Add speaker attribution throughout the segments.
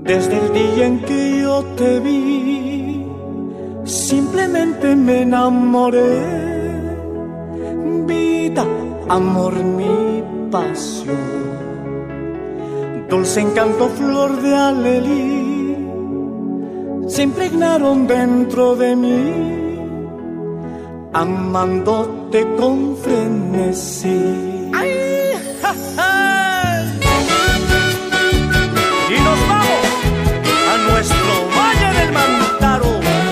Speaker 1: Desde el día en que yo te vi, simplemente me enamoré. Vida, amor, mi pasión, dulce encanto, flor de alelí, se impregnaron dentro de mí, amándote con frenesí. ¡Ay! ¡Ja, ja! Y nos vamos a nuestro Valle del Mantaro.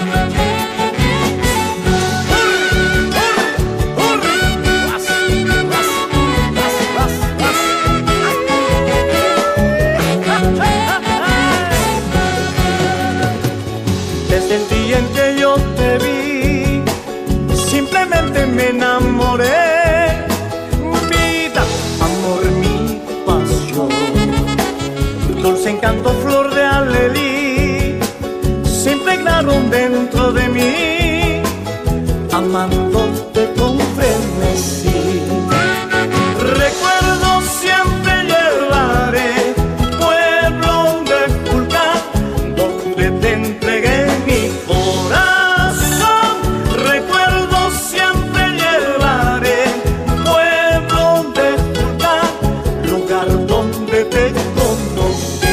Speaker 1: Desde el día en que yo te vi, simplemente me enamoré. Vida, amor, mi pasión, dulce encanto, flor de alelí, se impregnaron dentro de mí, amándote con frenesí. Recuerdo siempre llevaré, pueblo de Culcán, donde te entregué mi corazón. Recuerdo siempre llevaré, pueblo de Culcán, lugar donde te conocí.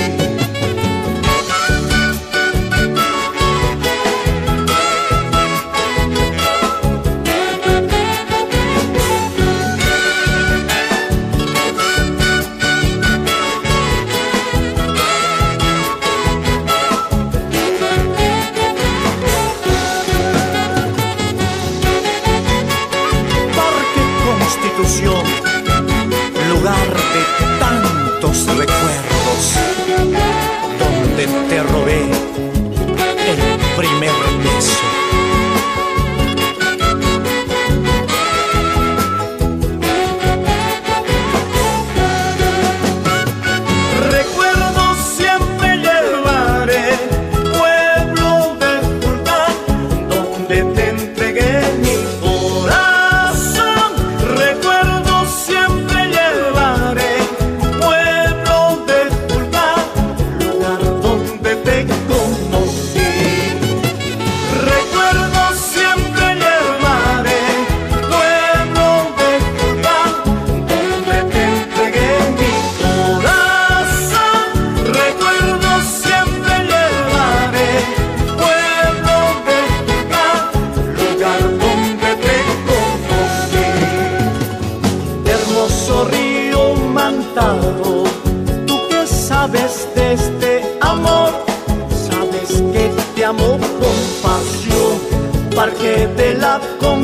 Speaker 1: Lugar de tantos recuerdos, donde te robé el primer beso. Recuerdo siempre llevaré, pueblo de Culcán, donde te entregué mi corazón. Recuerdo siempre llevaré, pueblo de Culcán, lugar donde te conocí. Recuerdo siempre llevaré, pueblo de Culcán, donde te entregué mi corazón. Recuerdo siempre llevaré, pueblo de Culcán, lugar donde te conocí. Hermoso río Mantaro, tú que sabes de este amor, sabes que te amo con pasión. Parque de la